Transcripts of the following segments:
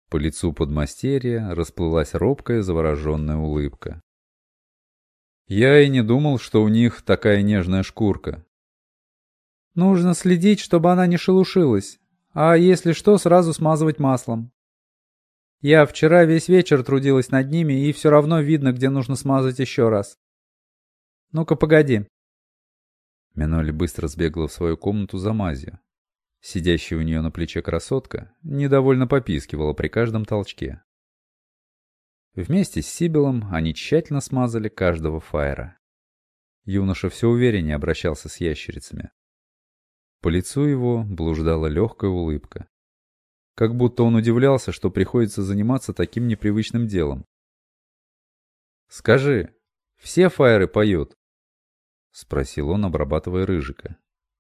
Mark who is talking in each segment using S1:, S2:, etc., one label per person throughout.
S1: По лицу подмастерья расплылась робкая завороженная улыбка. Я и не думал, что у них такая нежная шкурка.
S2: Нужно следить, чтобы она не шелушилась, а если что, сразу смазывать маслом. Я вчера весь вечер трудилась над ними, и все равно видно, где нужно смазать еще раз. Ну-ка, погоди.
S1: Миноли быстро сбегала в свою комнату за мазью. Сидящая у нее на плече красотка недовольно попискивала при каждом толчке. Вместе с Сибилом они тщательно смазали каждого фаера. Юноша все увереннее обращался с ящерицами. По лицу его блуждала легкая улыбка. Как будто он удивлялся, что приходится заниматься таким непривычным делом. «Скажи, все фаеры поют?» — спросил он, обрабатывая рыжика.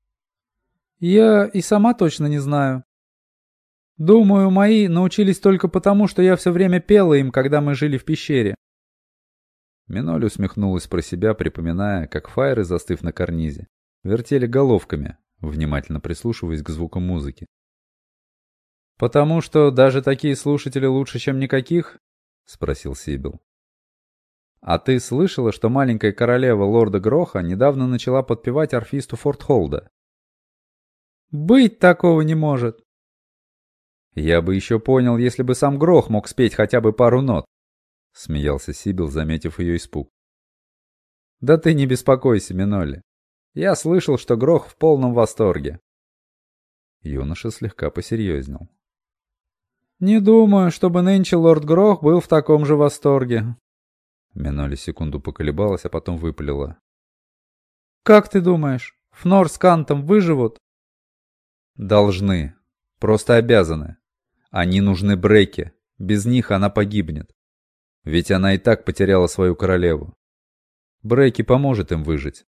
S2: Я и сама точно не знаю. Думаю, мои научились только потому, что я все время пела им, когда мы жили в пещере.
S1: Миноли усмехнулась про себя, припоминая, как фаеры, застыв на карнизе, вертели головками, внимательно прислушиваясь к звукам музыки.
S2: «Потому что даже такие слушатели лучше, чем никаких?» — спросил Сибил. «А ты слышала, что маленькая королева лорда Гроха недавно начала подпевать арфисту Фортхолда?» «Быть такого не может!» «Я бы еще понял, если бы сам Грох мог спеть хотя бы пару нот», — смеялся Сибил, заметив ее испуг. «Да ты не беспокойся, Минолли. Я слышал, что Грох в полном восторге». Юноша слегка посерьезнел. «Не думаю, чтобы нынче лорд Грох был в таком же восторге». Минолли секунду поколебалась, а потом выпалила. «Как ты думаешь, Фнор с Кантом выживут?»
S1: «Должны. Просто обязаны. Они нужны Бреке. Без них она погибнет. Ведь она и так потеряла свою королеву. Бреки поможет им выжить.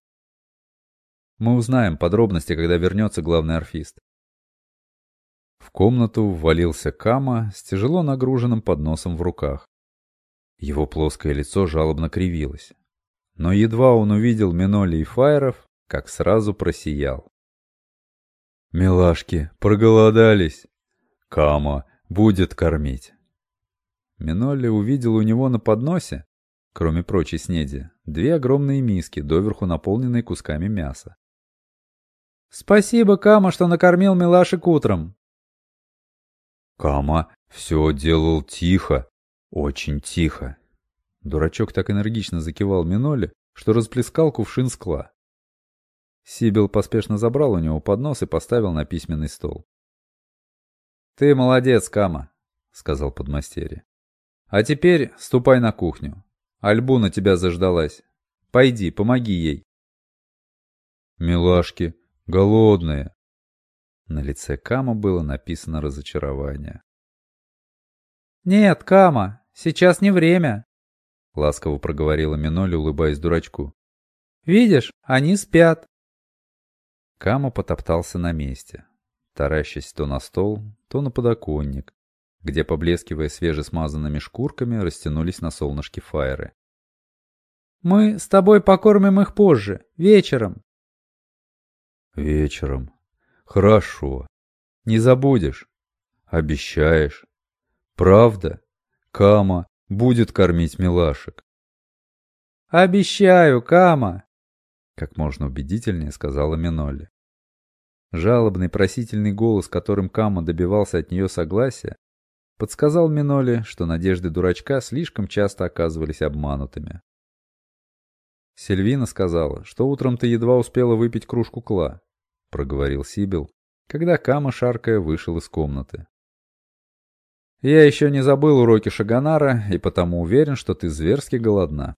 S1: Мы узнаем подробности, когда вернется главный арфист». В комнату ввалился Кама с тяжело нагруженным подносом в руках. Его плоское лицо жалобно кривилось. Но едва он увидел Миноли и фаеров, как сразу просиял. «Милашки, проголодались. Кама будет кормить». Миноли увидел у него на подносе, кроме прочей снеди, две огромные миски, доверху наполненные кусками мяса.
S2: «Спасибо, Кама, что накормил милашек утром».
S1: Кама все делал тихо, очень тихо. Дурачок так энергично закивал Миноли, что расплескал кувшин скла. Сибил поспешно забрал у него поднос и поставил на письменный стол. «Ты молодец, Кама», — сказал подмастерье. «А теперь ступай на кухню. Альбуна тебя заждалась. Пойди, помоги ей». «Милашки, голодные». На лице Кама было написано разочарование.
S2: «Нет, Кама, сейчас не время»,
S1: — ласково проговорила Миноли, улыбаясь дурачку.
S2: «Видишь, они спят».
S1: Кама потоптался на месте, таращась то на стол, то на подоконник, где, поблескивая свежесмазанными шкурками, растянулись на солнышке фаеры.
S2: «Мы с тобой покормим их позже, вечером».
S1: «Вечером. Хорошо. Не забудешь? Обещаешь? Правда? Кама будет кормить милашек?»
S2: «Обещаю, Кама»,
S1: — как можно убедительнее сказала Миноли. Жалобный просительный голос, которым Кама добивался от нее согласия, подсказал Миноли, что надежды дурачка слишком часто оказывались обманутыми. «Сильвина сказала, что утром ты едва успела выпить кружку кла», — проговорил Сибил, когда Кама, шаркая, вышел из комнаты. «Я еще не забыл уроки Шаганара и потому уверен, что ты зверски голодна».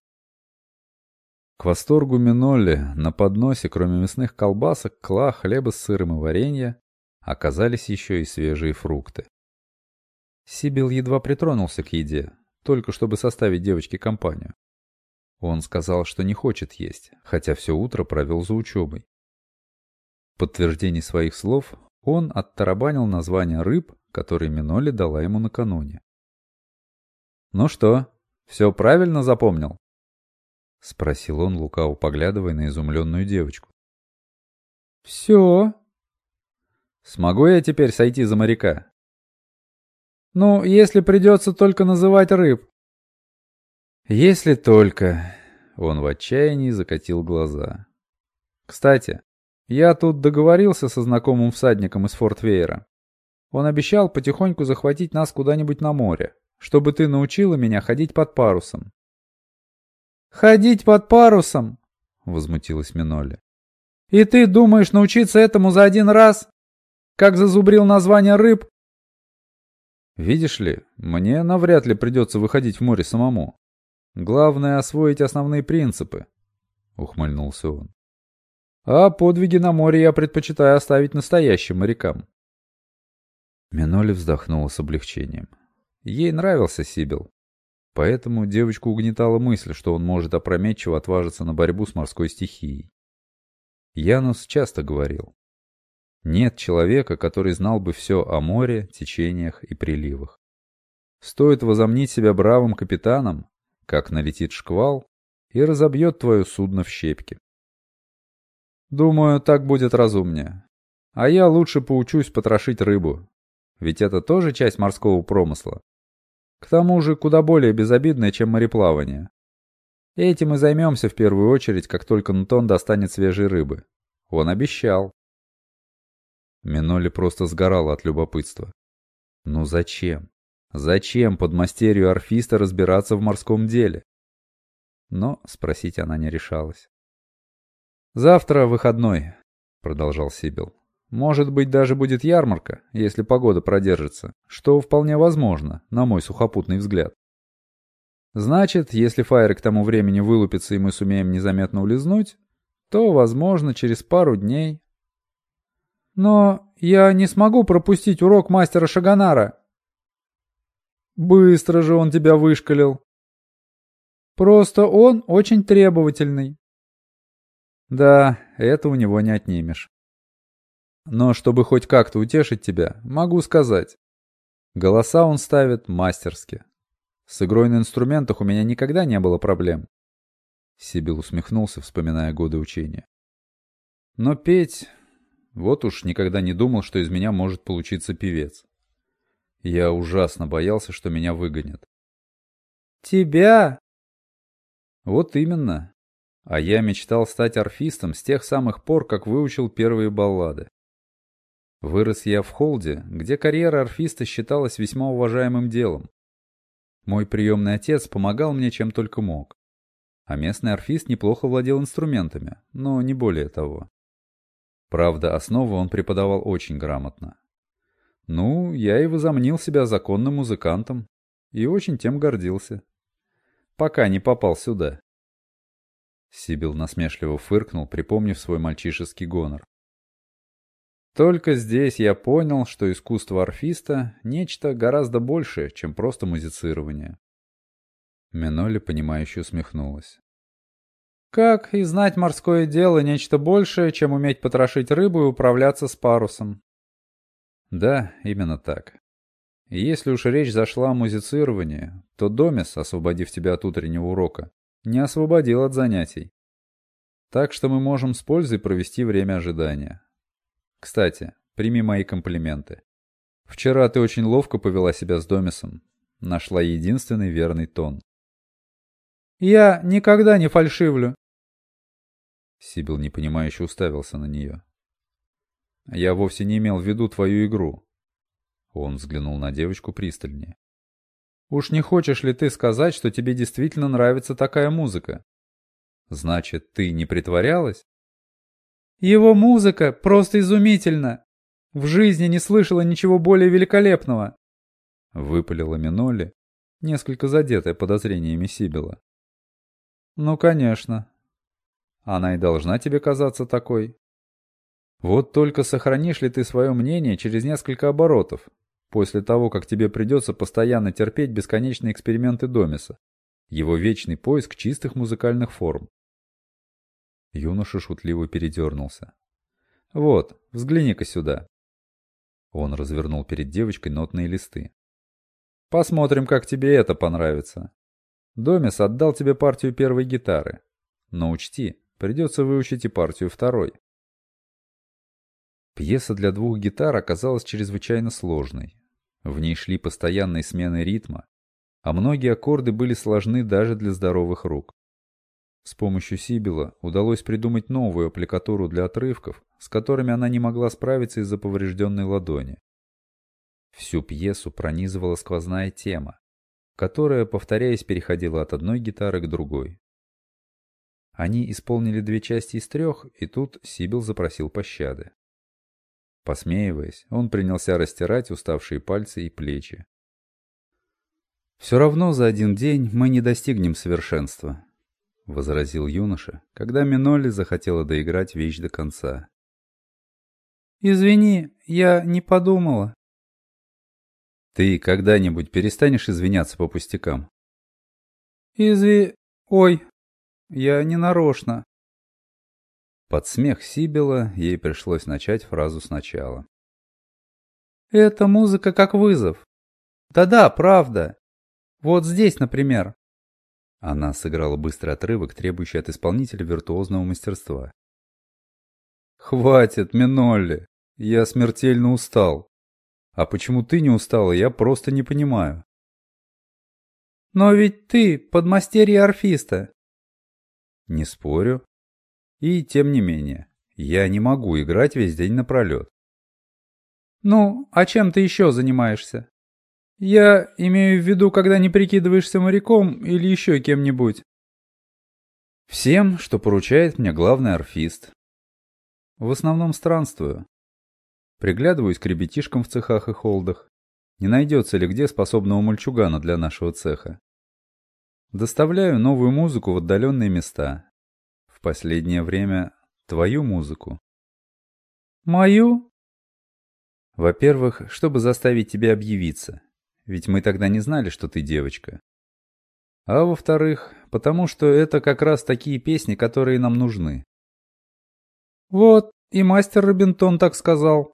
S1: К восторгу Минолли на подносе, кроме мясных колбасок, кла, хлеба с сыром и варенья, оказались еще и свежие фрукты. Сибил едва притронулся к еде, только чтобы составить девочке компанию. Он сказал, что не хочет есть, хотя все утро провел за учебой. В подтверждение своих слов он оттарабанил названия рыб, которые Миноли дала ему накануне. «Ну что, все правильно запомнил?» — спросил он, лукаво поглядывая на изумленную девочку.
S2: «Все».
S1: «Смогу я теперь сойти за моряка?»
S2: Ну, если придется только называть рыб.
S1: Если только... Он в отчаянии закатил глаза. Кстати, я тут договорился со знакомым всадником из Форт Вейера. Он обещал потихоньку захватить нас куда-нибудь на море, чтобы ты научила меня ходить под парусом.
S2: «Ходить под парусом?» — возмутилась Минолли. «И ты думаешь научиться этому за один раз? Как зазубрил название рыб?»
S1: Видишь ли, мне навряд ли придется выходить в море самому. Главное — освоить основные принципы, — ухмыльнулся он. А подвиги на море я предпочитаю оставить настоящим морякам. Минолли вздохнула с облегчением. Ей нравился Сибил, поэтому девочку угнетала мысль, что он может опрометчиво отважиться на борьбу с морской стихией. Янус часто говорил: нет человека, который знал бы все о море, течениях и приливах. Стоит возомнить себя бравым капитаном, как налетит шквал и разобьет твое судно в щепки. Думаю, так будет разумнее. А я лучше поучусь потрошить рыбу, ведь это тоже часть морского промысла. К тому же куда более безобидная, чем мореплавание. Этим и займемся в первую очередь, как только Нтон достанет свежей рыбы. Он обещал. Минолли просто сгорала от любопытства. Ну зачем? Зачем подмастерью орфиста разбираться в морском деле? Но спросить она не решалась. «Завтра выходной», — продолжал Сибил. «Может быть, даже будет ярмарка, если погода продержится, что вполне возможно, на мой сухопутный взгляд. Значит, если Файер к тому времени вылупится и мы сумеем незаметно улизнуть, то, возможно, через пару дней...»
S2: «Но я не смогу пропустить урок мастера Шагонара».
S1: «Быстро же он тебя вышкалил».
S2: «Просто он очень требовательный».
S1: «Да, это у него не отнимешь. Но чтобы хоть как-то утешить тебя, могу сказать. Голоса он ставит мастерски. С игрой на инструментах у меня никогда не было проблем». Сибил усмехнулся, вспоминая годы учения. «Но петь... Вот уж никогда не думал, что из меня может получиться певец. Я ужасно боялся, что меня выгонят».
S2: «Тебя?»
S1: «Вот именно. А я мечтал стать орфистом с тех самых пор, как выучил первые баллады. Вырос я в Холде, где карьера орфиста считалась весьма уважаемым делом. Мой приемный отец помогал мне чем только мог. А местный орфист неплохо владел инструментами, но не более того. Правда, основы он преподавал очень грамотно. Ну, я и возомнил себя законным музыкантом, и очень тем гордился. Пока не попал сюда». Сибил насмешливо фыркнул, припомнив свой мальчишеский гонор. «Только здесь я понял, что искусство орфиста — нечто гораздо большее, чем просто музицирование». Минолли, понимающе усмехнулась.
S2: «Как и знать морское дело нечто большее, чем уметь потрошить рыбу и управляться с парусом».
S1: Да, именно так. И если уж речь зашла о музицировании, то Домис, освободив тебя от утреннего урока, не освободил от занятий. Так что мы можем с пользой провести время ожидания. Кстати, прими мои комплименты. Вчера ты очень ловко повела себя с Домисом. Нашла единственный верный тон.
S2: «Я никогда не фальшивлю».
S1: Сибил непонимающе уставился на нее. «Я вовсе не имел в виду твою игру». Он взглянул на девочку пристальнее.
S2: «Уж не хочешь ли ты сказать, что тебе действительно нравится такая музыка?»
S1: «Значит, ты не притворялась?»
S2: «Его музыка просто изумительна! В жизни не слышала ничего более великолепного!»
S1: Выпалила Минолли, несколько задетая подозрениями Сибила.
S2: «Ну, конечно.
S1: Она и должна тебе казаться такой. Вот только сохранишь ли ты свое мнение через несколько оборотов, после того, как тебе придется постоянно терпеть бесконечные эксперименты Домиса, его вечный поиск чистых музыкальных форм?» Юноша шутливо передернулся. «Вот, взгляни-ка сюда». Он развернул перед девочкой нотные листы. «Посмотрим, как тебе это понравится. Домис отдал тебе партию первой гитары. Но учти, придется выучить и партию второй». Пьеса для 2 гитар оказалась чрезвычайно сложной. В ней шли постоянные смены ритма, а многие аккорды были сложны даже для здоровых рук. С помощью Сибила удалось придумать новую аппликатуру для отрывков, с которыми она не могла справиться из-за поврежденной ладони. Всю пьесу пронизывала сквозная тема, которая, повторяясь, переходила от одной гитары к другой. Они исполнили 2 части из 3, и тут Сибил запросил пощады. Посмеиваясь, он принялся растирать уставшие пальцы и плечи. «Все равно за один день мы не достигнем совершенства», — возразил юноша, когда Минолли захотела доиграть вещь до конца.
S2: «Извини, я не подумала».
S1: «Ты когда-нибудь перестанешь извиняться по пустякам?»
S2: Ой, я не нарочно».
S1: Под смех Сибила ей пришлось начать фразу сначала.
S2: «Эта музыка как вызов. Да-да, правда. Вот здесь, например».
S1: Она сыграла быстрый отрывок, требующий от исполнителя виртуозного мастерства. «Хватит, Минолли, я смертельно устал. А почему ты не устала, я просто не понимаю».
S2: «Но ведь ты подмастерье орфиста».
S1: «Не спорю. И тем не менее, я не могу играть весь день напролет».
S2: «Ну, а чем ты еще занимаешься? Я имею в виду, когда не прикидываешься моряком или еще кем-нибудь».
S1: «Всем, что поручает мне главный орфист. В основном странствую. Приглядываюсь к ребятишкам в цехах и холдах. Не найдется ли где способного мальчугана для нашего цеха. Доставляю новую музыку в отдаленные места. В последнее время твою музыку».
S2: «Мою?»
S1: «Во-первых, чтобы заставить тебя объявиться, ведь мы тогда не знали, что ты девочка. А во-вторых, потому что это как раз такие песни, которые нам нужны».
S2: «Вот, и мастер Робинтон так сказал».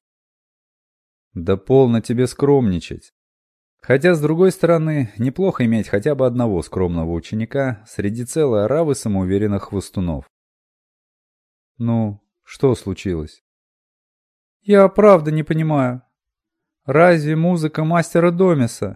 S1: «Да полно тебе скромничать. Хотя, с другой стороны, неплохо иметь хотя бы одного скромного ученика среди целой оравы самоуверенных хвостунов». «Ну, что случилось?»
S2: «Я правда не понимаю. Разве музыка мастера Домиса?»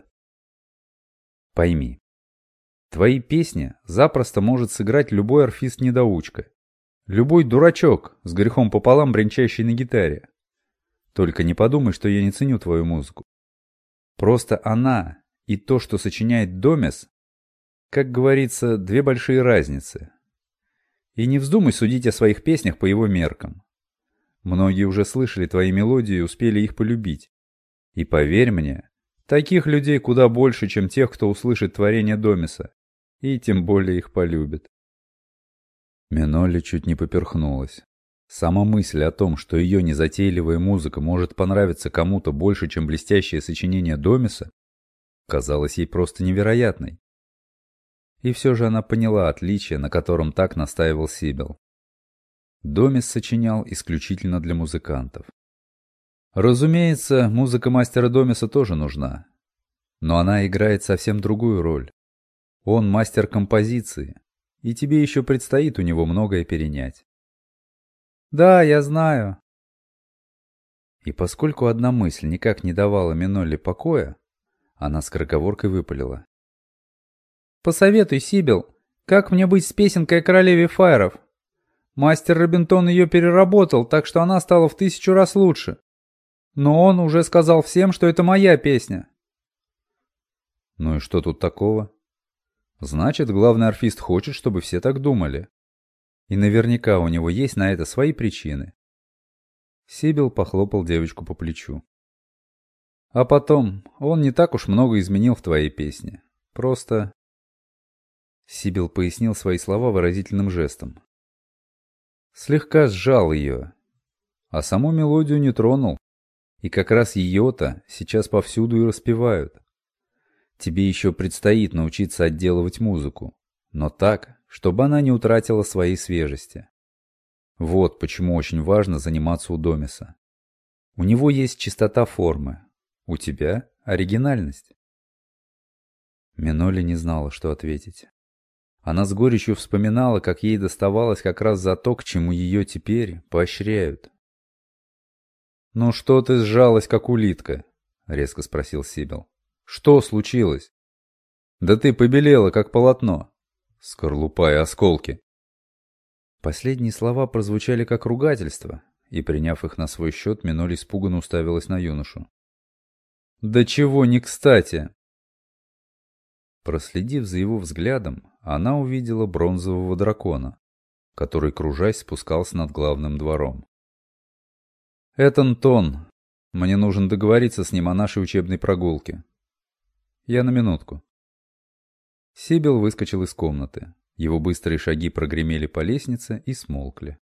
S1: «Пойми, твои песни запросто может сыграть любой орфист-недоучка. Любой дурачок, с грехом пополам бренчащий на гитаре. Только не подумай, что я не ценю твою музыку. Просто она и то, что сочиняет Домис, как говорится, 2 большие разницы. И не вздумай судить о своих песнях по его меркам. Многие уже слышали твои мелодии и успели их полюбить. И поверь мне, таких людей куда больше, чем тех, кто услышит творение Домиса, и тем более их полюбит». Минолли чуть не поперхнулась. Сама мысль о том, что ее незатейливая музыка может понравиться кому-то больше, чем блестящее сочинение Домиса, казалась ей просто невероятной. И все же она поняла отличие, на котором так настаивал Сибил. Домис сочинял исключительно для музыкантов. Разумеется, музыка мастера Домиса тоже нужна. Но она играет совсем другую роль. Он мастер композиции, и тебе еще предстоит у него многое перенять.
S2: «Да, я знаю».
S1: И поскольку одна мысль никак не давала Минолли покоя, она скороговоркой выпалила.
S2: «Посоветуй, Сибил, как мне быть с песенкой о королеве Фаеров? Мастер Робинтон ее переработал, так что она стала в 1000 раз лучше. Но он уже сказал всем, что это моя песня».
S1: «Ну и что тут такого? Значит, главный орфист хочет, чтобы все так думали. И наверняка у него есть на это свои причины». Сибил похлопал девочку по плечу. «А потом, он не так уж много изменил в твоей песне. Просто...» Сибил пояснил свои слова выразительным жестом. Слегка сжал ее, а саму мелодию не тронул. И как раз ее-то сейчас повсюду и распевают. Тебе еще предстоит научиться отделывать музыку, но так, чтобы она не утратила своей свежести. Вот почему очень важно заниматься у Домиса. У него есть чистота формы, у тебя оригинальность. Минолли не знала, что ответить. Она с горечью вспоминала, как ей доставалось как раз за то, к чему ее теперь поощряют. «Ну что ты сжалась, как улитка?» — резко спросил Сибил. «Что случилось?» «Да ты побелела, как полотно. Скорлупа и осколки». Последние слова прозвучали как ругательство, и, приняв их на свой счет, Миноль испуганно уставилась на юношу. «Да чего не кстати!» Проследив за его взглядом, она увидела бронзового дракона, который, кружась, спускался над главным двором. «Это Антон. Мне нужно договориться с ним о нашей учебной прогулке. Я на минутку». Сибил выскочил из комнаты. Его быстрые шаги прогремели по лестнице и смолкли.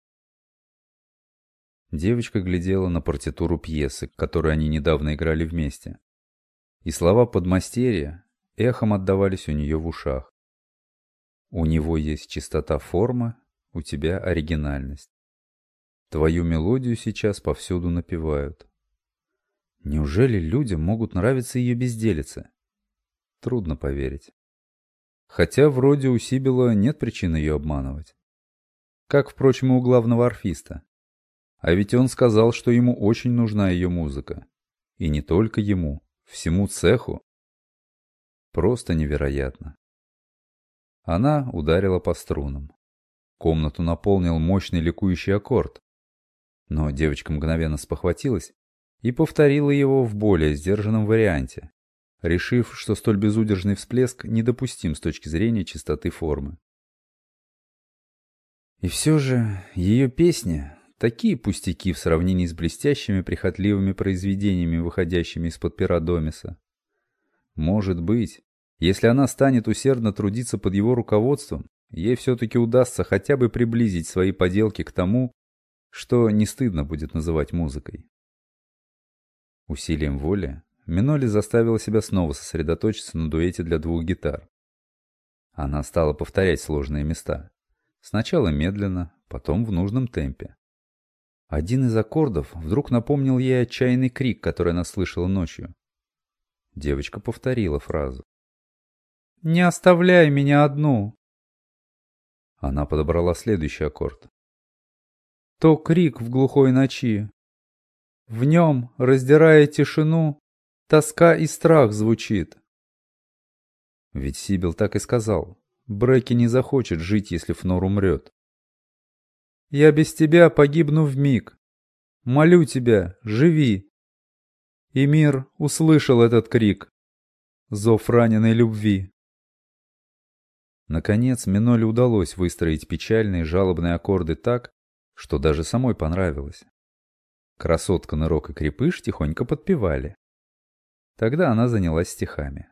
S1: Девочка глядела на партитуру пьесы, которую они недавно играли вместе. И слова подмастерья эхом отдавались у нее в ушах. «У него есть чистота формы, у тебя оригинальность. Твою мелодию сейчас повсюду напевают». Неужели людям могут нравиться ее безделицы? Трудно поверить. Хотя вроде у Сибила нет причин ее обманывать. Как, впрочем, и у главного орфиста. А ведь он сказал, что ему очень нужна ее музыка. И не только ему, всему цеху. Просто невероятно. Она ударила по струнам. Комнату наполнил мощный ликующий аккорд. Но девочка мгновенно спохватилась и повторила его в более сдержанном варианте, решив, что столь безудержный всплеск недопустим с точки зрения чистоты формы. И все же ее песни — такие пустяки в сравнении с блестящими прихотливыми произведениями, выходящими из-под пера Домиса. Может быть, если она станет усердно трудиться под его руководством, ей все-таки удастся хотя бы приблизить свои поделки к тому, что не стыдно будет называть музыкой. Усилием воли Миноль заставила себя снова сосредоточиться на дуэте для двух гитар. Она стала повторять сложные места. Сначала медленно, потом в нужном темпе. Один из аккордов вдруг напомнил ей отчаянный крик, который она слышала ночью. Девочка повторила фразу. «Не оставляй меня одну!» Она подобрала следующий аккорд. «То крик в глухой ночи. В нем, раздирая тишину, тоска и страх звучит». Ведь Сибил так и сказал. Бреки не захочет жить, если Фнор умрет. «Я без тебя погибну вмиг. Молю тебя, живи». И мир услышал этот крик. Зов раненой любви. Наконец Миноле удалось выстроить печальные жалобные аккорды так, что даже самой понравилось. Красотка, Нырок и Крепыш тихонько подпевали. Тогда она занялась стихами.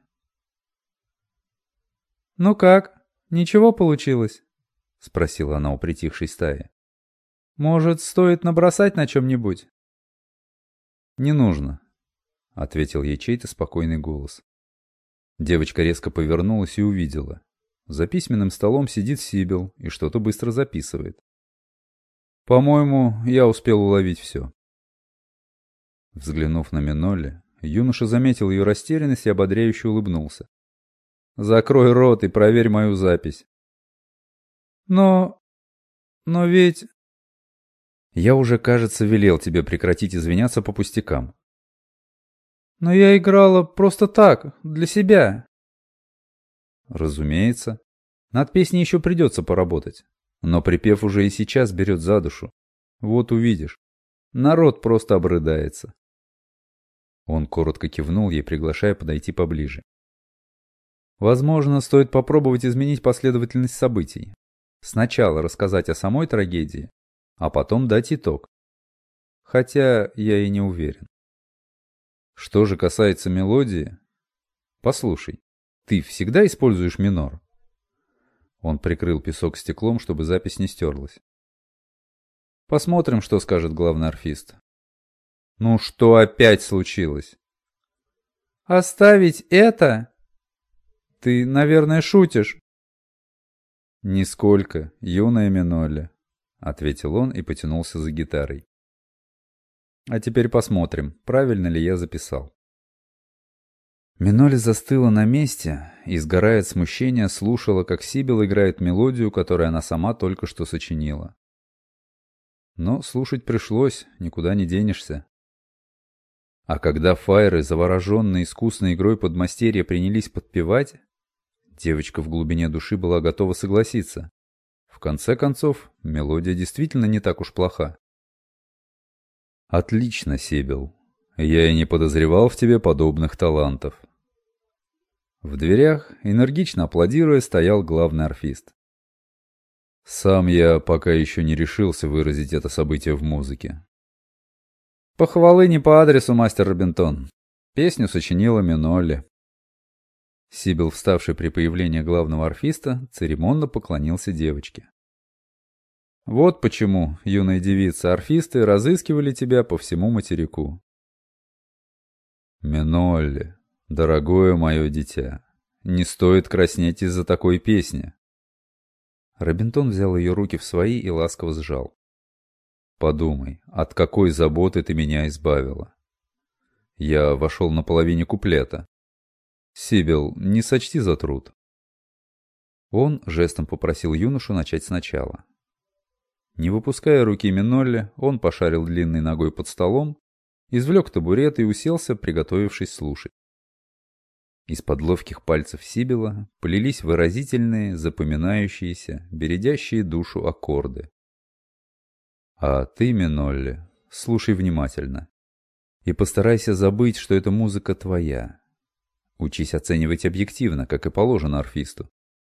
S1: «Ну как, ничего получилось?» — спросила она у притихшей стаи. «Может, стоит набросать на чем-нибудь?» «Не нужно», — ответил ей чей-то спокойный голос. Девочка резко повернулась и увидела. За письменным столом сидит Сибил и что-то быстро записывает. «По-моему, я успел уловить все». Взглянув на Миноле, юноша заметил ее растерянность и ободряюще улыбнулся. «Закрой рот и проверь мою запись». Но ведь...» «Я уже, кажется, велел тебе прекратить извиняться по пустякам». «Но я играла просто так, для себя». «Разумеется. Над песней еще придется поработать. Но припев уже и сейчас берет за душу. Вот увидишь. Народ просто обрыдается». Он коротко кивнул ей, приглашая подойти поближе. «Возможно, стоит попробовать изменить последовательность событий. Сначала рассказать о самой трагедии, а потом дать итог. Хотя я и не уверен. Что же касается мелодии... Послушай, ты всегда используешь минор?» Он прикрыл песок стеклом, чтобы запись не стерлась. «Посмотрим, что скажет главный орфист». «Ну что опять случилось?» «Оставить это? Ты, наверное, шутишь». «Нисколько, юная Миноле», — ответил он и потянулся за гитарой. «А теперь посмотрим, правильно ли я записал». Миноле застыла на месте и, сгорая от смущения, слушала, как Сибил играет мелодию, которую она сама только что сочинила. Но слушать пришлось, никуда не денешься. А когда фаеры, завороженные искусной игрой подмастерья, принялись подпевать, девочка в глубине души была готова согласиться. В конце концов, мелодия действительно не так уж плоха. «Отлично, Сибил. Я и не подозревал в тебе подобных талантов». В дверях, энергично аплодируя, стоял главный орфист. Сам я пока еще не решился выразить это событие в музыке. Похвалы не по адресу, мастер Робинтон. Песню сочинила Минолли. Сибил, вставший при появлении главного орфиста, церемонно поклонился девочке. Вот почему, юная девица, орфисты разыскивали тебя по всему материку. Минолли, дорогое мое дитя, не стоит краснеть из-за такой песни. Робинтон взял ее руки в свои и ласково сжал. Подумай, от какой заботы ты меня избавила. Я вошел на половине куплета. Сибил, не сочти за труд. Он жестом попросил юношу начать сначала. Не выпуская руки Минолли, он пошарил длинной ногой под столом, извлек табурет и уселся, приготовившись слушать. Из-под ловких пальцев Сибила полились выразительные, запоминающиеся, бередящие душу аккорды. А ты, Минолли, слушай внимательно. И постарайся забыть, что эта музыка твоя. Учись оценивать объективно, как и положено орфисту.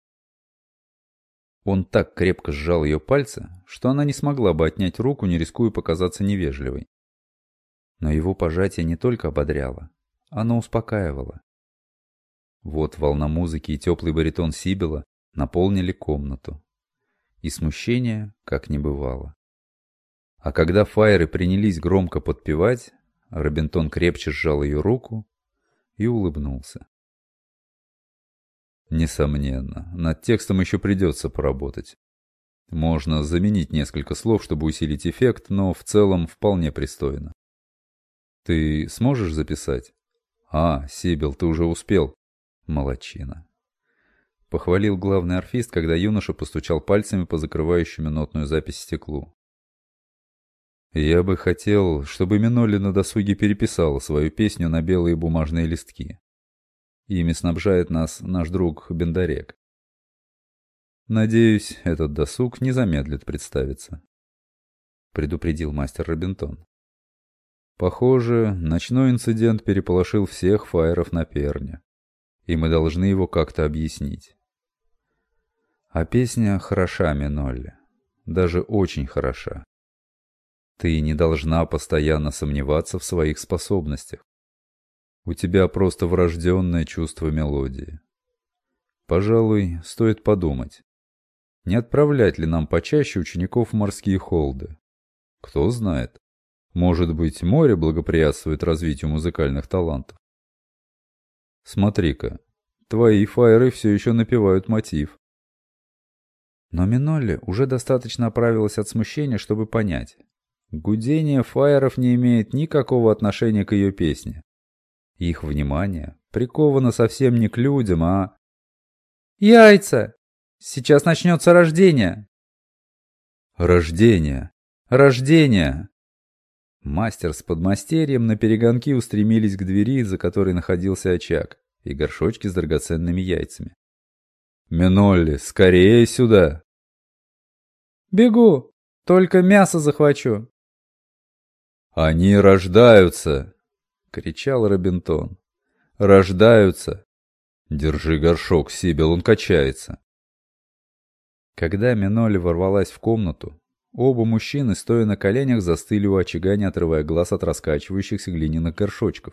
S1: Он так крепко сжал ее пальцы, что она не смогла бы отнять руку, не рискуя показаться невежливой. Но его пожатие не только ободряло, оно успокаивало. Вот волна музыки и теплый баритон Сибила наполнили комнату. И смущения как не бывало. А когда фаеры принялись громко подпевать, Робинтон крепче сжал ее руку и улыбнулся. Несомненно, над текстом еще придется поработать. Можно заменить несколько слов, чтобы усилить эффект, но в целом вполне пристойно. Ты сможешь записать? А, Сибил, ты уже успел. Молодчина. Похвалил главный орфист, когда юноша постучал пальцами по закрывающему нотную запись стеклу. Я бы хотел, чтобы Минолли на досуге переписала свою песню на белые бумажные листки. Ими снабжает нас наш друг Бендарек. Надеюсь, этот досуг не замедлит представиться. Предупредил мастер Робинтон. Похоже, ночной инцидент переполошил всех фаеров на Перне, и мы должны его как-то объяснить. А песня хороша, Минолли, даже очень хороша. Ты не должна постоянно сомневаться в своих способностях. У тебя просто врожденное чувство мелодии. Пожалуй, стоит подумать, не отправлять ли нам почаще учеников в морские холды. Кто знает, может быть, море благоприятствует развитию музыкальных талантов. Смотри-ка, твои фаеры все еще напевают мотив. Но Минолли уже достаточно оправилась от смущения, чтобы понять. Гудение фаеров не имеет никакого отношения к ее песне. Их внимание приковано совсем не к людям, а... «Яйца! Сейчас начнется рождение!» «Рождение! Рождение!» Мастер с подмастерьем наперегонки устремились к двери, за которой находился очаг, и горшочки с драгоценными яйцами. «Минолли, скорее сюда!» «Бегу! Только мясо захвачу!» «Они рождаются!» — кричал Робинтон. «Рождаются! Держи горшок, Сибил, он качается!» Когда Минолли ворвалась в комнату, оба мужчины, стоя на коленях, застыли у очага, не отрывая глаз от раскачивающихся глиняных горшочков.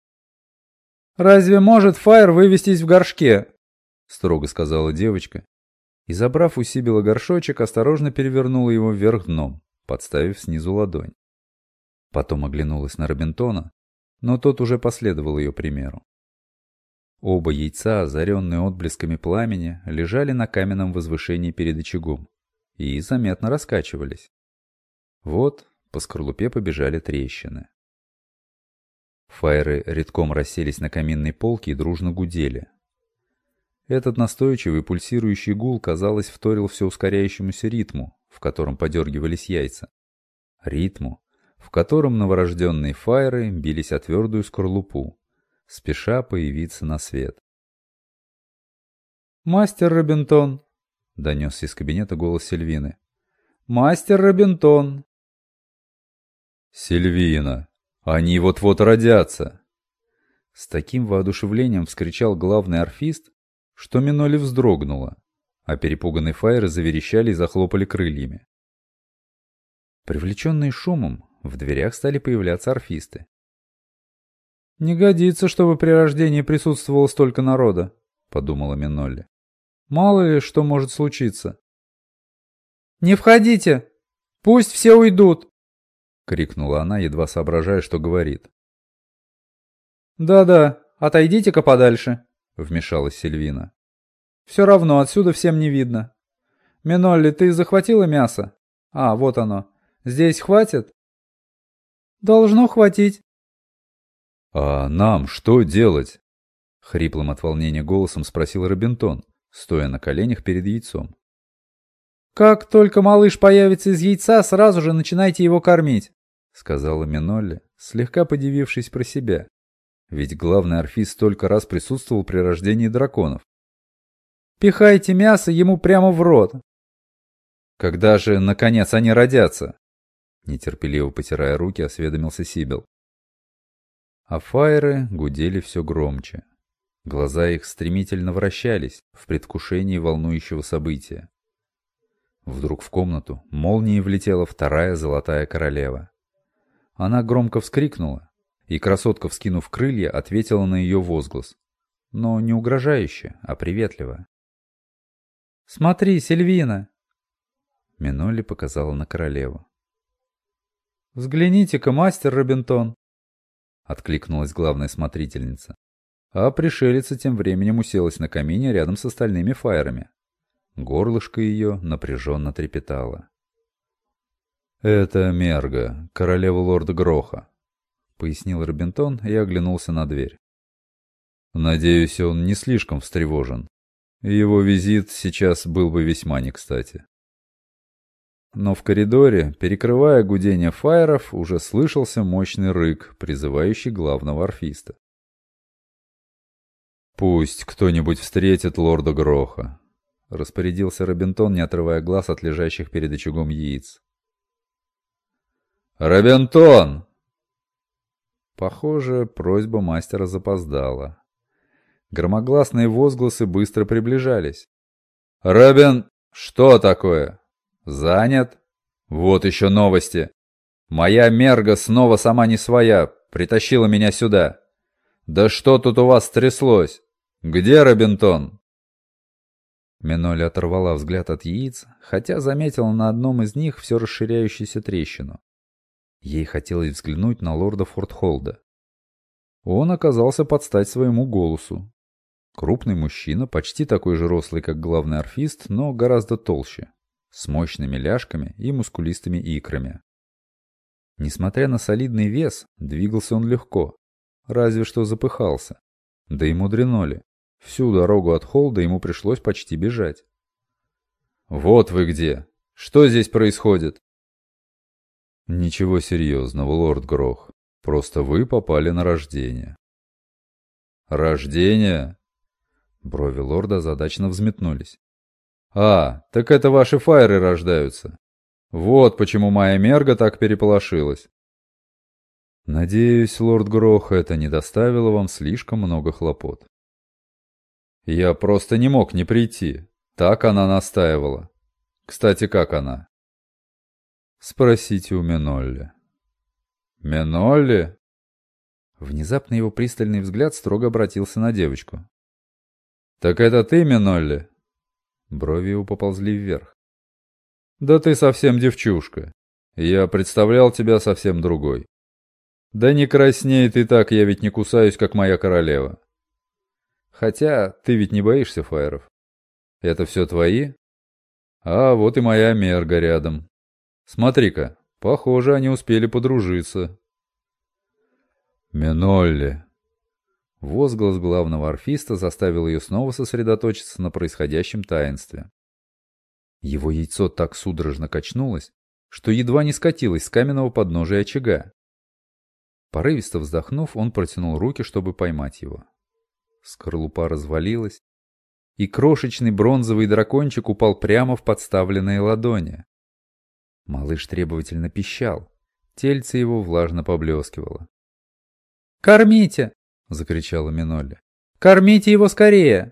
S1: «Разве может фаер вывестись в горшке?» — строго сказала девочка. И, забрав у Сибила горшочек, осторожно перевернула его вверх дном, подставив снизу ладонь. Потом оглянулась на Робинтона, но тот уже последовал ее примеру. Оба яйца, озаренные отблесками пламени, лежали на каменном возвышении перед очагом и заметно раскачивались. Вот по скорлупе побежали трещины. Фаеры редком расселись на каминной полке и дружно гудели. Этот настойчивый пульсирующий гул, казалось, вторил все ускоряющемуся ритму, в котором подергивались яйца. Ритму, в котором новорожденные фаеры бились о твердую скорлупу, спеша появиться на свет.
S2: «Мастер Робинтон!» — донесся из кабинета голос Сильвины. «Мастер Робинтон!»
S1: «Сильвина! Они вот-вот родятся!» С таким воодушевлением вскричал главный орфист, что Минолли вздрогнула, а перепуганные фаеры заверещали и захлопали крыльями. Привлеченные шумом, в дверях стали появляться орфисты.
S2: «Не годится, чтобы при рождении присутствовало столько народа», — подумала Минолли. «Мало ли что может случиться». «Не входите! Пусть все уйдут!» — крикнула она, едва соображая, что говорит. «Да-да, отойдите-ка подальше», — вмешалась Сильвина. «Все равно отсюда всем не видно. Минолли, ты захватила мясо? А, вот оно. Здесь хватит?» «Должно хватить».
S1: «А нам что делать?» — хриплым от волнения голосом спросил Робинтон, стоя на коленях перед яйцом.
S2: «Как только малыш появится из яйца, сразу же начинайте его кормить», — сказала Минолли, слегка подивившись про себя. Ведь главный орфист столько раз присутствовал при рождении драконов. «Пихайте мясо ему прямо в рот».
S1: «Когда же, наконец, они родятся?» Нетерпеливо потирая руки, осведомился Сибил. А фаеры гудели все громче. Глаза их стремительно вращались в предвкушении волнующего события. Вдруг в комнату молнией влетела вторая золотая королева. Она громко вскрикнула, и красотка, вскинув крылья, ответила на ее возглас. Но не угрожающе, а приветливо.
S2: «Смотри, Сильвина!»
S1: Минолли показала на королеву.
S2: «Взгляните-ка, мастер Робинтон!»
S1: — откликнулась главная смотрительница. А пришелица тем временем уселась на камине рядом с остальными фаерами. Горлышко ее напряженно трепетало. «Это Мерга, королева лорда Гроха», — пояснил Робинтон и оглянулся на дверь. «Надеюсь, он не слишком встревожен. Его визит сейчас был бы весьма не кстати». Но в коридоре, перекрывая гудение фаеров, уже слышался мощный рык, призывающий главного орфиста. «Пусть кто-нибудь встретит лорда Гроха», — распорядился Робинтон, не отрывая глаз от лежащих перед очагом яиц. «Робинтон!» Похоже, просьба мастера запоздала. Громогласные возгласы быстро приближались. Что такое? Занят? Вот еще новости. Моя Мерга снова сама не своя, притащила меня сюда. Да что тут у вас стряслось? Где Робинтон?» Минолли оторвала взгляд от яиц, хотя заметила на одном из них все расширяющуюся трещину. Ей хотелось взглянуть на лорда Фортхолда. Он оказался под стать своему голосу. Крупный мужчина, почти такой же рослый, как главный орфист, но гораздо толще, с мощными ляжками и мускулистыми икрами. Несмотря на солидный вес, двигался он легко, разве что запыхался. Да и мудрено ли. Всю дорогу от холда ему пришлось почти бежать. «Вот вы где! Что здесь происходит?» «Ничего серьезного, лорд Грох. Просто вы попали на рождение». «Рождение?» Брови лорда озадаченно взметнулись. «А, так это ваши фаеры рождаются. Вот почему моя Мерга так переполошилась». «Надеюсь, лорд Грох, это не доставило вам слишком много хлопот». «Я просто не мог не прийти. Так она настаивала. Кстати, как она?» «Спросите у Минолли». «Минолли?» Внезапно его пристальный взгляд строго обратился на девочку. «Так это ты, Минолли?» Брови его поползли вверх. «Да ты совсем девчушка. Я представлял тебя совсем другой. Да не красней ты так, я ведь не кусаюсь, как моя королева. Хотя ты ведь не боишься фаеров. Это все твои? А вот и моя Мерга рядом. Смотри-ка, похоже, они успели подружиться». «Минолли!» Возглас главного орфиста заставил ее снова сосредоточиться на происходящем таинстве. Его яйцо так судорожно качнулось, что едва не скатилась с каменного подножия очага. Порывисто вздохнув, он протянул руки, чтобы поймать его. Скорлупа развалилась, и крошечный бронзовый дракончик упал прямо в подставленные ладони. Малыш требовательно пищал, тельце его влажно поблескивало.
S2: «Кормите!» — закричала Минолли. «Кормите его скорее!»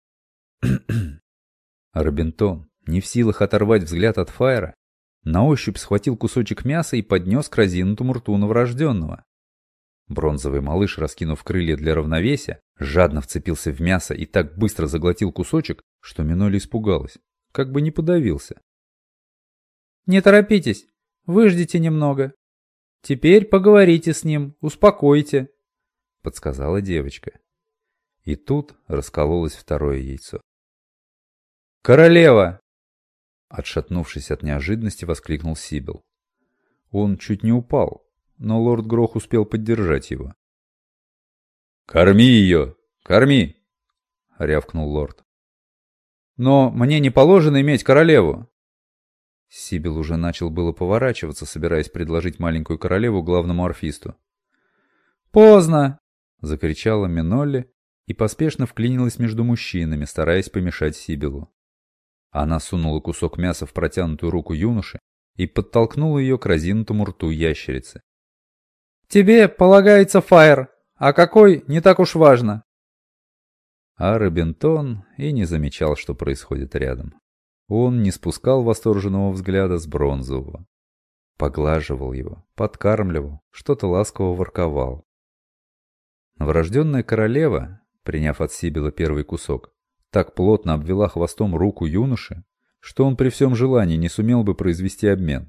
S1: Робинтон, не в силах оторвать взгляд от Файра, на ощупь схватил кусочек мяса и поднес к разинутому рту новорожденного. Бронзовый малыш, раскинув крылья для равновесия, жадно вцепился в мясо и так быстро заглотил кусочек, что Минолли испугалась, как бы не подавился.
S2: «Не торопитесь, выждите немного. Теперь поговорите с ним, успокойте», — подсказала девочка.
S1: И тут раскололось второе яйцо.
S2: «Королева!»
S1: Отшатнувшись от неожиданности, воскликнул Сибил. Он чуть не упал, но лорд Грох успел поддержать его. «Корми ее! Корми!» — рявкнул лорд.
S2: «Но мне не положено иметь королеву!»
S1: Сибил уже начал было поворачиваться, собираясь предложить маленькую королеву главному орфисту.
S2: «Поздно!»
S1: — закричала Минолли и поспешно вклинилась между мужчинами, стараясь помешать Сибилу. Она сунула кусок мяса в протянутую руку юноши и подтолкнула ее к разинутому рту ящерицы.
S2: «Тебе полагается Файр, а какой, не так уж важно».
S1: А Робинтон и не замечал, что происходит рядом. Он не спускал восторженного взгляда с бронзового. Поглаживал его, подкармливал, что-то ласково ворковал. Новорожденная королева, приняв от Сибила первый кусок, так плотно обвела хвостом руку юноши, что он при всем желании не сумел бы произвести обмен.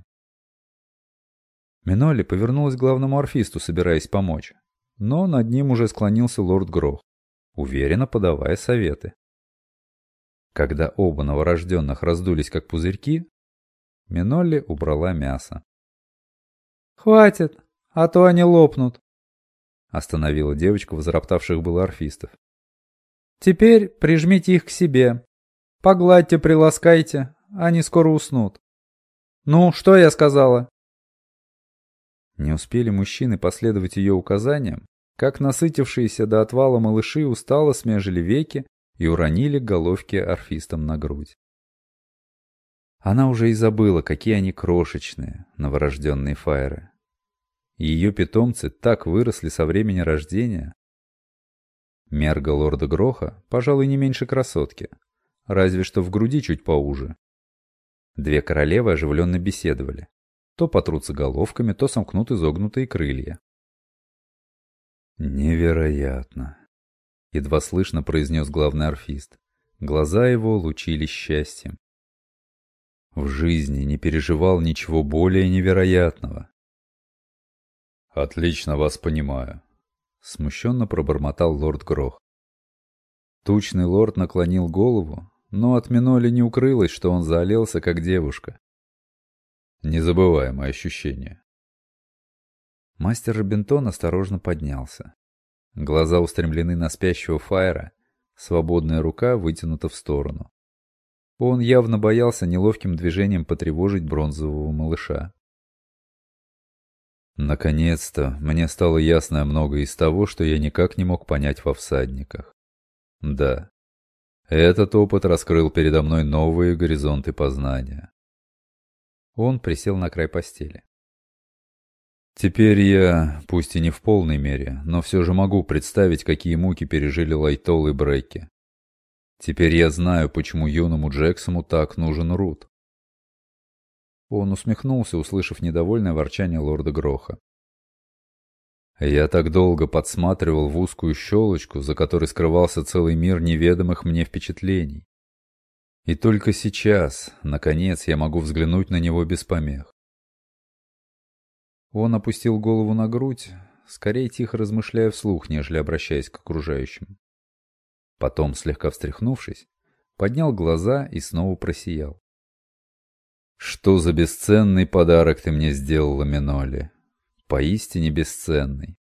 S1: Минолли повернулась к главному орфисту, собираясь помочь, но над ним уже склонился лорд Грох, уверенно подавая советы. Когда оба новорожденных раздулись как пузырьки, Минолли убрала мясо.
S2: «Хватит, а то они лопнут»,
S1: — остановила девочку возроптавших было орфистов.
S2: «Теперь прижмите их к себе. Погладьте, приласкайте, они скоро уснут. Ну, что я сказала?»
S1: Не успели мужчины последовать ее указаниям, как насытившиеся до отвала малыши устало смежили веки и уронили головки орфистам на грудь. Она уже и забыла, какие они крошечные, новорожденные Файры. Ее питомцы так выросли со времени рождения. Мерга лорда Гроха, пожалуй, не меньше красотки, разве что в груди чуть поуже. Две королевы оживленно беседовали. То потрутся головками, то сомкнут изогнутые крылья. «Невероятно!» — едва слышно произнес главный орфист. Глаза его лучились счастьем. В жизни не переживал ничего более невероятного. «Отлично вас понимаю», — смущенно пробормотал лорд Грох. Тучный лорд наклонил голову, но от Минолли не укрылось, что он заолелся, как девушка. Незабываемое ощущение. Мастер Робинтон осторожно поднялся. Глаза устремлены на спящего Файра, свободная рука вытянута в сторону. Он явно боялся неловким движением потревожить бронзового малыша. Наконец-то мне стало ясно многое из того, что я никак не мог понять во всадниках. Да, этот опыт раскрыл передо мной новые горизонты познания. Он присел на край постели. Теперь я, пусть и не в полной мере, но все же могу представить, какие муки пережили Лайтол и Брекки. Теперь я знаю, почему юному Джексому так нужен Рут. Он усмехнулся, услышав недовольное ворчание лорда Гроха. Я так долго подсматривал в узкую щелочку, за которой скрывался целый мир неведомых мне впечатлений. И только сейчас, наконец, я могу взглянуть на него без помех. Он опустил голову на грудь, скорее тихо размышляя вслух, нежели обращаясь к окружающим. Потом, слегка встряхнувшись, поднял глаза и снова просиял. «Что за бесценный подарок ты мне сделала, Минолли? Поистине бесценный!»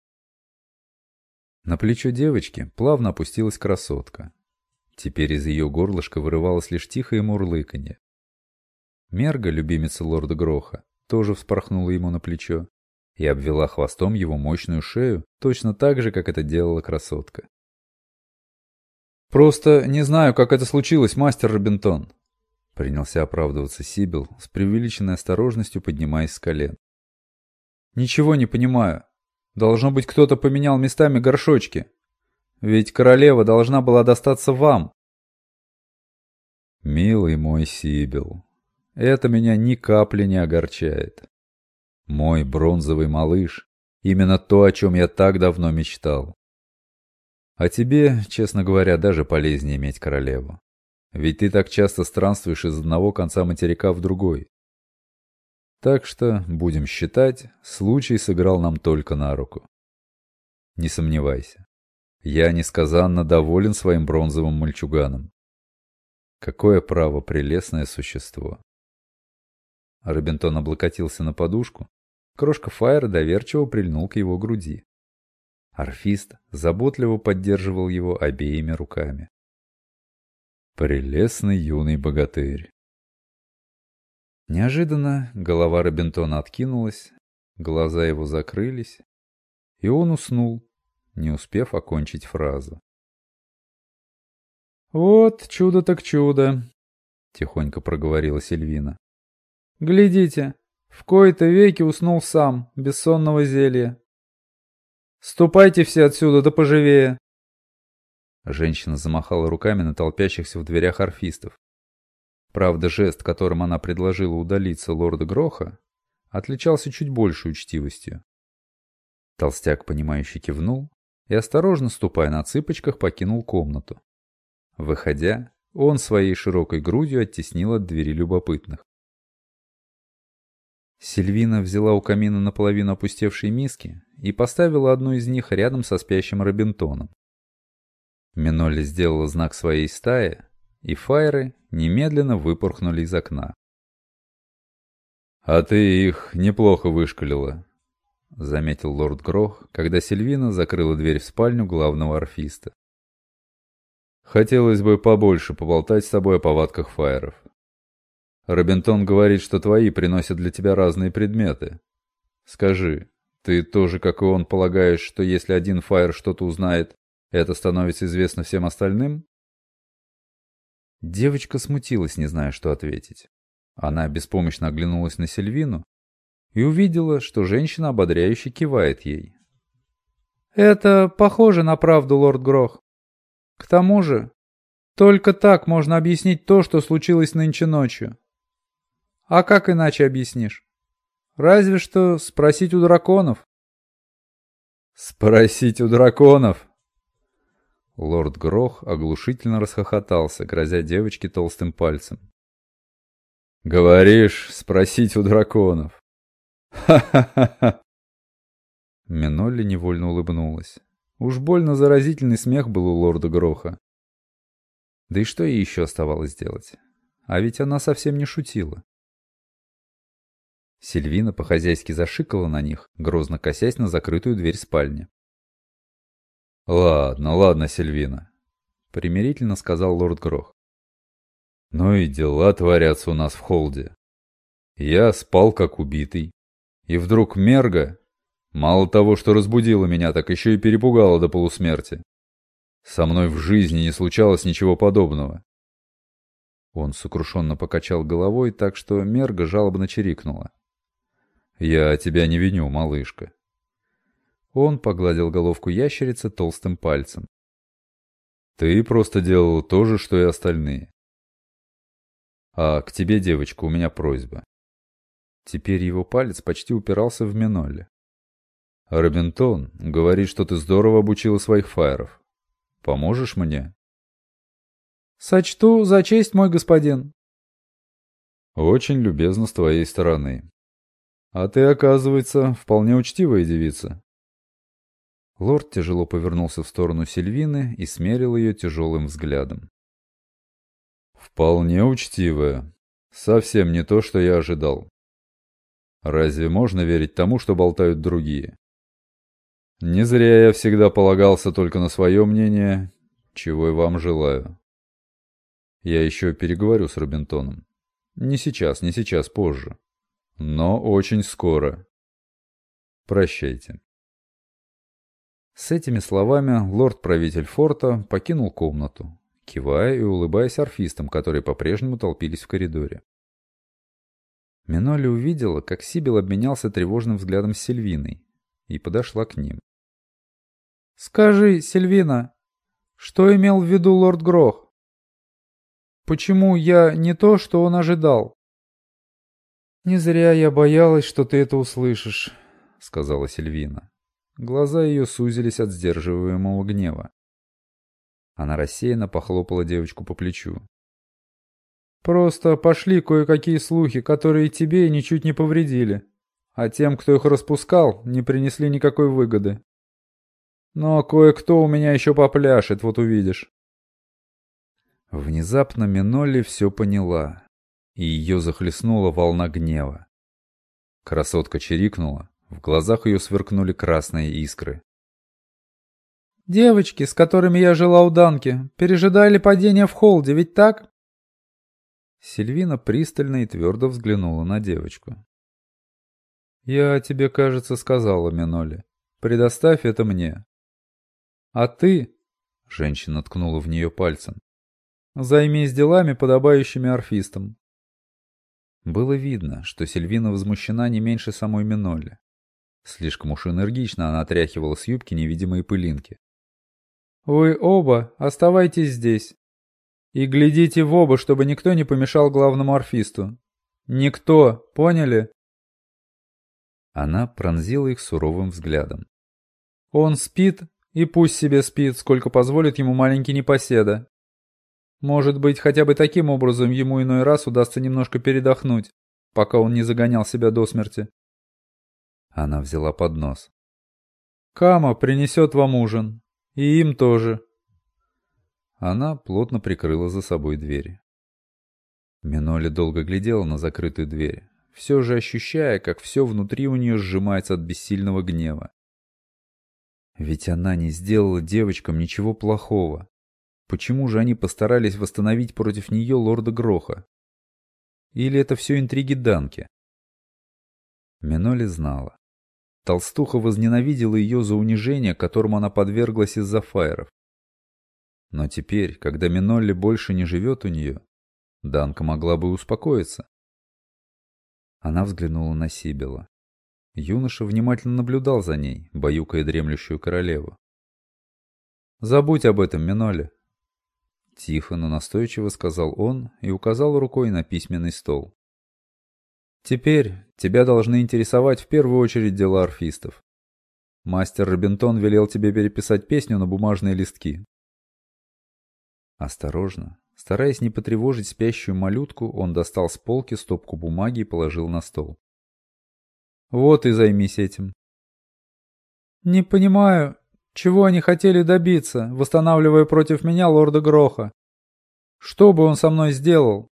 S1: На плечо девочки плавно опустилась красотка. Теперь из ее горлышка вырывалось лишь тихое мурлыканье. Мерга, любимица лорда Гроха, тоже вспорхнула ему на плечо и обвела хвостом его мощную шею, точно так же, как это делала красотка. «Просто не знаю, как это случилось, мастер Робинтон», — принялся оправдываться Сибил, с преувеличенной осторожностью поднимаясь с колен. «Ничего не понимаю. Должно быть, кто-то поменял местами горшочки. Ведь королева должна была достаться вам». «Милый мой Сибил, это меня ни капли не огорчает. Мой бронзовый малыш — именно то, о чем я так давно мечтал. А тебе, честно говоря, даже полезнее иметь королеву. Ведь ты так часто странствуешь из одного конца материка в другой. Так что, будем считать, случай сыграл нам только на руку. Не сомневайся, я несказанно доволен своим бронзовым мальчуганом. Какое право прелестное существо». Робинтон облокотился на подушку. Крошка Фаера доверчиво прильнул к его груди. Орфист заботливо поддерживал его обеими руками. Прелестный юный богатырь. Неожиданно голова Робинтона откинулась, глаза его закрылись, и он уснул, не успев окончить фразу. «Вот чудо так чудо», — тихонько проговорила Сильвина. «Глядите, в кои-то веки уснул сам, без сонного зелья. Ступайте все отсюда, да поживее!» Женщина замахала руками на толпящихся в дверях орфистов. Правда, жест, которым она предложила удалиться лорда Гроха, отличался чуть большей учтивостью. Толстяк, понимающе кивнул и, осторожно ступая на цыпочках, покинул комнату. Выходя, он своей широкой грудью оттеснил от двери любопытных. Сильвина взяла у камина наполовину опустевшие миски и поставила одну из них рядом со спящим Робинтоном. Минолли сделала знак своей стае, и фаеры немедленно выпорхнули из окна. «А ты их неплохо вышкалила», — заметил лорд Грох, когда Сильвина закрыла дверь в спальню главного орфиста. «Хотелось бы побольше поболтать с тобой о повадках фаеров. Робинтон говорит, что твои приносят для тебя разные предметы. Скажи, ты тоже, как и он, полагаешь, что если один фаер что-то узнает, это становится известно всем остальным?» Девочка смутилась, не зная, что ответить. Она беспомощно оглянулась на Сильвину и увидела, что женщина ободряюще кивает ей. «Это похоже на правду, лорд Грох. К тому же, только так можно объяснить то, что случилось нынче ночью. А как иначе объяснишь? Разве что спросить у драконов». «Спросить у драконов?» Лорд Грох оглушительно расхохотался, грозя девочке толстым пальцем. «Говоришь, спросить у драконов? Ха-ха-ха!» Минолли невольно улыбнулась. Уж больно заразительный смех был у лорда Гроха. Да и что ей еще оставалось делать? А ведь она совсем не шутила. Сильвина по-хозяйски зашикала на них, грозно косясь на закрытую дверь спальни. «Ладно, ладно, Сильвина», — примирительно сказал лорд Грох. «Ну и дела творятся у нас в холде. Я спал как убитый, и вдруг Мерга, мало того, что разбудила меня, так еще и перепугала до полусмерти. Со мной в жизни не случалось ничего подобного». Он сокрушенно покачал головой, так что Мерга жалобно чирикнула. «Я тебя не виню, малышка». Он погладил головку ящерицы толстым пальцем. «Ты просто делала то же, что и остальные. А к тебе, девочка, у меня просьба». Теперь его палец почти упирался в Минолли. «Робинтон говорит, что ты здорово обучила своих фаеров. Поможешь мне?» «Сочту за честь, мой господин». «Очень любезно с твоей стороны. А ты, оказывается, вполне учтивая девица». Лорд тяжело повернулся в сторону Сильвины и смерил ее тяжелым взглядом. «Вполне учтивая. Совсем не то, что я ожидал. Разве можно верить тому, что болтают другие? Не зря я всегда полагался только на свое мнение, чего и вам желаю. Я еще переговорю с Робинтоном. Не сейчас, позже. Но очень скоро. Прощайте. С этими словами лорд-правитель форта покинул комнату, кивая и улыбаясь орфистам, которые по-прежнему толпились в коридоре. Минолли увидела, как Сибил обменялся тревожным взглядом с Сильвиной, и подошла к ним.
S2: «Скажи, Сильвина, что имел в виду лорд Грох? Почему я не то, что он ожидал?» «Не зря я боялась, что ты это услышишь», — сказала Сильвина. Глаза ее сузились от сдерживаемого гнева. Она рассеянно похлопала девочку по плечу. «Просто пошли кое-какие слухи, которые тебе ничуть не повредили, а тем, кто их распускал, не принесли никакой выгоды. Но кое-кто у меня еще попляшет, вот увидишь». Внезапно Минолли все поняла, и ее захлестнула волна гнева. Красотка чирикнула, в глазах ее сверкнули красные искры. «Девочки, с которыми я жила у Данки, пережидали падение в холде, ведь так?» Сильвина пристально и твердо взглянула на девочку. «Я тебе, кажется, сказала, Минолли. Предоставь это мне. А ты, — женщина ткнула в нее пальцем, — займись делами, подобающими орфистам». Было видно, что Сильвина возмущена не меньше самой Минолли. Слишком уж энергично она отряхивала с юбки невидимые пылинки. «Вы оба оставайтесь здесь. И глядите в оба, чтобы никто не помешал главному орфисту. Никто, поняли?» Она пронзила их суровым взглядом. «Он спит, и пусть себе спит, сколько позволит ему маленький непоседа. Может быть, хотя бы таким образом ему иной раз удастся немножко передохнуть, пока он не загонял себя до смерти». Она взяла поднос. «Кама принесет вам ужин. И им тоже». Она плотно прикрыла за собой дверь. Минолли долго глядела на закрытую дверь, все же ощущая, как все внутри у нее сжимается от бессильного гнева. Ведь она не сделала девочкам ничего плохого. Почему же они постарались восстановить против нее лорда Гроха? Или это все интриги Данки? Минолли знала. Толстуха возненавидела ее за унижение, которому она подверглась из-за фаеров. Но теперь, когда Минолли больше не живет у нее, Данка могла бы успокоиться. Она взглянула на Сибила. Юноша внимательно наблюдал за ней, баюкая дремлющую королеву. «Забудь об этом, Минолли», — тихо, но настойчиво сказал он и указал рукой на письменный стол. «Теперь тебя должны интересовать в первую очередь дела орфистов. Мастер Робинтон велел тебе переписать песню на бумажные листки». Осторожно, стараясь не потревожить спящую малютку, он достал с полки стопку бумаги и положил на стол. «Вот и займись этим». «Не понимаю, чего они хотели добиться, восстанавливая против меня лорда Гроха? Что бы он со мной сделал?»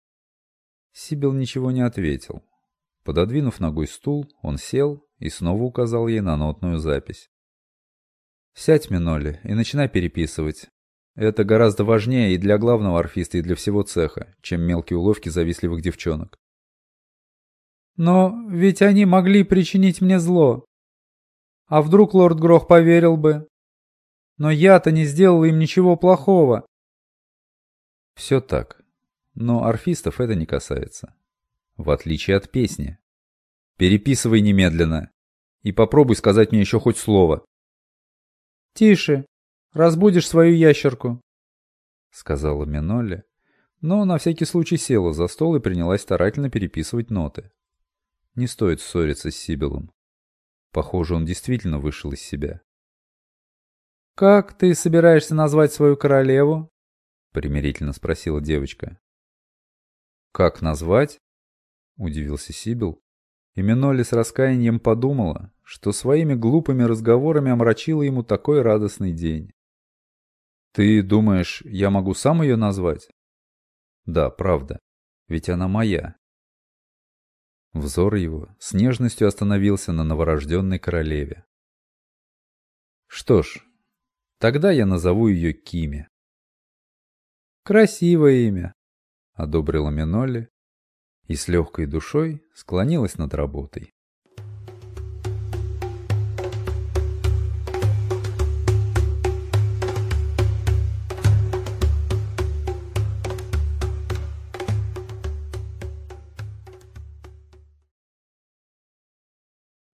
S2: Сибил ничего не ответил. Пододвинув ногой стул, он сел и снова указал ей на нотную запись. «Сядь, Минолли, и начинай переписывать. Это гораздо важнее и для главного орфиста, и для всего цеха, чем мелкие уловки завистливых девчонок». «Но ведь они могли причинить мне зло. А вдруг лорд Грох поверил бы? Но я-то не сделал им ничего плохого». Все так. Но орфистов это не касается. В отличие от песни. Переписывай немедленно. И попробуй сказать мне еще хоть слово. «Тише. Разбудишь свою ящерку», — сказала Минолли, но на всякий случай села за стол и принялась старательно переписывать ноты. Не стоит ссориться с Сибилом. Похоже, он действительно вышел из себя. «Как ты собираешься назвать свою королеву?» — примирительно спросила девочка. «Как назвать?» — удивился Сибил, и Минолли с раскаянием подумала, что своими глупыми разговорами омрачила ему такой радостный день. «Ты думаешь, я могу сам ее назвать?» «Да, правда, ведь она моя». Взор его с нежностью остановился на новорожденной королеве. «Что ж, тогда я назову ее Кими». «Красивое имя», — одобрила Минолли,
S1: и с легкой душой склонилась над работой.